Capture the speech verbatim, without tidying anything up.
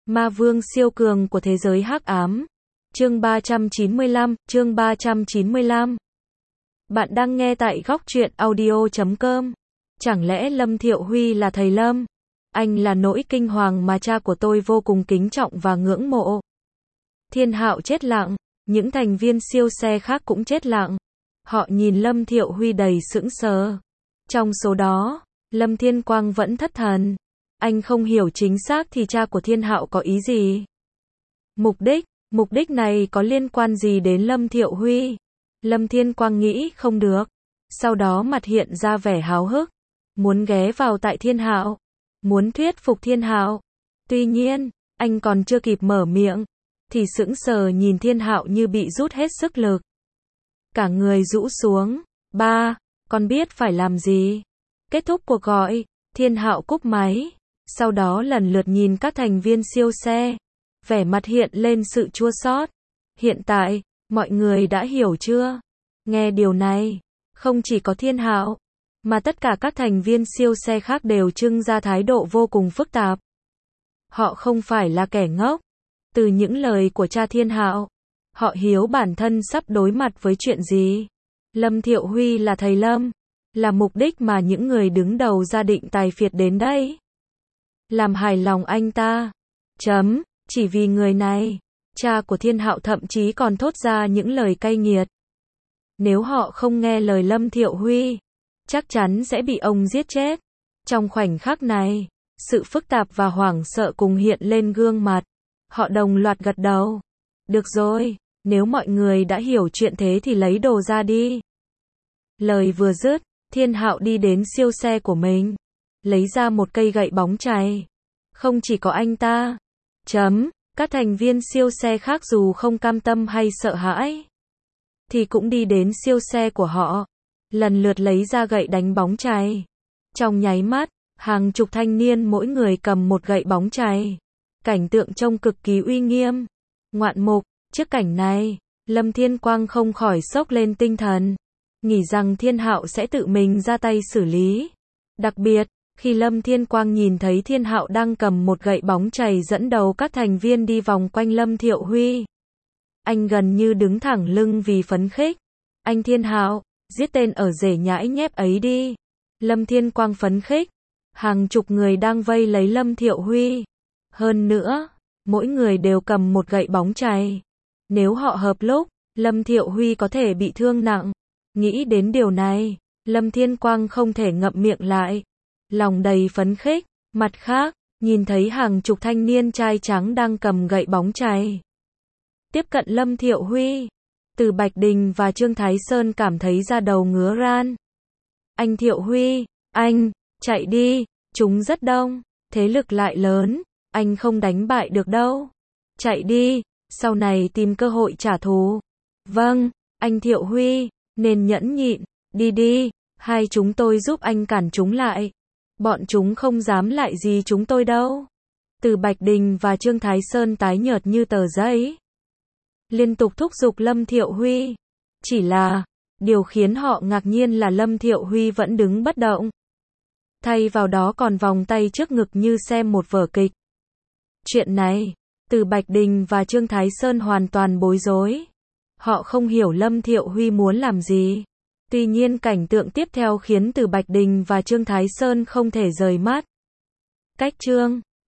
Ma vương siêu cường của thế giới hắc ám. Chương ba trăm chín mươi lăm, chương ba trăm chín mươi lăm. Bạn đang nghe tại góc truyện audio chấm com. Chẳng lẽ Lâm Thiệu Huy là thầy Lâm? Anh là nỗi kinh hoàng mà cha của tôi vô cùng kính trọng và ngưỡng mộ. Thiên Hạo chết lặng, những thành viên siêu xe khác cũng chết lặng. Họ nhìn Lâm Thiệu Huy đầy sững sờ. Trong số đó, Lâm Thiên Quang vẫn thất thần. Anh không hiểu chính xác thì cha của Thiên Hạo có ý gì. Mục đích, mục đích này có liên quan gì đến Lâm Thiệu Huy? Lâm Thiên Quang nghĩ không được. Sau đó mặt hiện ra vẻ háo hức. Muốn ghé vào tại Thiên Hạo. Muốn thuyết phục Thiên Hạo. Tuy nhiên, anh còn chưa kịp mở miệng. Thì sững sờ nhìn Thiên Hạo như bị rút hết sức lực. Cả người rũ xuống. Ba, con biết phải làm gì? Kết thúc cuộc gọi, Thiên Hạo cúp máy. Sau đó lần lượt nhìn các thành viên siêu xe. Vẻ mặt hiện lên sự chua xót. Hiện tại, mọi người đã hiểu chưa? Nghe điều này, không chỉ có Thiên Hạo, mà tất cả các thành viên siêu xe khác đều trưng ra thái độ vô cùng phức tạp. Họ không phải là kẻ ngốc. Từ những lời của cha Thiên Hạo, họ hiểu bản thân sắp đối mặt với chuyện gì. Lâm Thiệu Huy là thầy Lâm, là mục đích mà những người đứng đầu gia định tài phiệt đến đây. Làm hài lòng anh ta. Chấm, chỉ vì người này, cha của Thiên Hạo thậm chí còn thốt ra những lời cay nghiệt. Nếu họ không nghe lời Lâm Thiệu Huy, chắc chắn sẽ bị ông giết chết. Trong khoảnh khắc này, sự phức tạp và hoảng sợ cùng hiện lên gương mặt. Họ đồng loạt gật đầu. Được rồi, nếu mọi người đã hiểu chuyện thế thì lấy đồ ra đi. Lời vừa dứt, Thiên Hạo đi đến siêu xe của mình. Lấy ra một cây gậy bóng chày. Không chỉ có anh ta. Chấm, các thành viên siêu xe khác dù không cam tâm hay sợ hãi, thì cũng đi đến siêu xe của họ. Lần lượt lấy ra gậy đánh bóng chày. Trong nháy mắt, hàng chục thanh niên mỗi người cầm một gậy bóng chày. Cảnh tượng trông cực kỳ uy nghiêm. Ngoạn mục, trước cảnh này, Lâm Thiên Quang không khỏi sốc lên tinh thần. Nghĩ rằng Thiên Hạo sẽ tự mình ra tay xử lý. Đặc biệt, khi Lâm Thiên Quang nhìn thấy Thiên Hạo đang cầm một gậy bóng chày dẫn đầu các thành viên đi vòng quanh Lâm Thiệu Huy. Anh gần như đứng thẳng lưng vì phấn khích. Anh Thiên Hạo, giết tên ở rể nhãi nhép ấy đi. Lâm Thiên Quang phấn khích. Hàng chục người đang vây lấy Lâm Thiệu Huy. Hơn nữa, mỗi người đều cầm một gậy bóng chày. Nếu họ hợp lúc, Lâm Thiệu Huy có thể bị thương nặng. Nghĩ đến điều này, Lâm Thiên Quang không thể ngậm miệng lại. Lòng đầy phấn khích. Mặt khác, nhìn thấy hàng chục thanh niên trai trắng đang cầm gậy bóng chày tiếp cận Lâm Thiệu Huy. Từ Bạch Đình và Trương Thái Sơn cảm thấy da đầu ngứa ran. Anh Thiệu Huy, anh, chạy đi, chúng rất đông, thế lực lại lớn, anh không đánh bại được đâu. Chạy đi, sau này tìm cơ hội trả thù. Vâng, anh Thiệu Huy, nên nhẫn nhịn, đi đi, hai chúng tôi giúp anh cản chúng lại. Bọn chúng không dám lại gì chúng tôi đâu. Từ Bạch Đình và Trương Thái Sơn tái nhợt như tờ giấy. Liên tục thúc giục Lâm Thiệu Huy. Chỉ là, điều khiến họ ngạc nhiên là Lâm Thiệu Huy vẫn đứng bất động. Thay vào đó còn vòng tay trước ngực như xem một vở kịch. Chuyện này, Từ Bạch Đình và Trương Thái Sơn hoàn toàn bối rối. Họ không hiểu Lâm Thiệu Huy muốn làm gì. Tuy nhiên cảnh tượng tiếp theo khiến Từ Bạch Đình và Trương Thái Sơn không thể rời mắt. Cách chương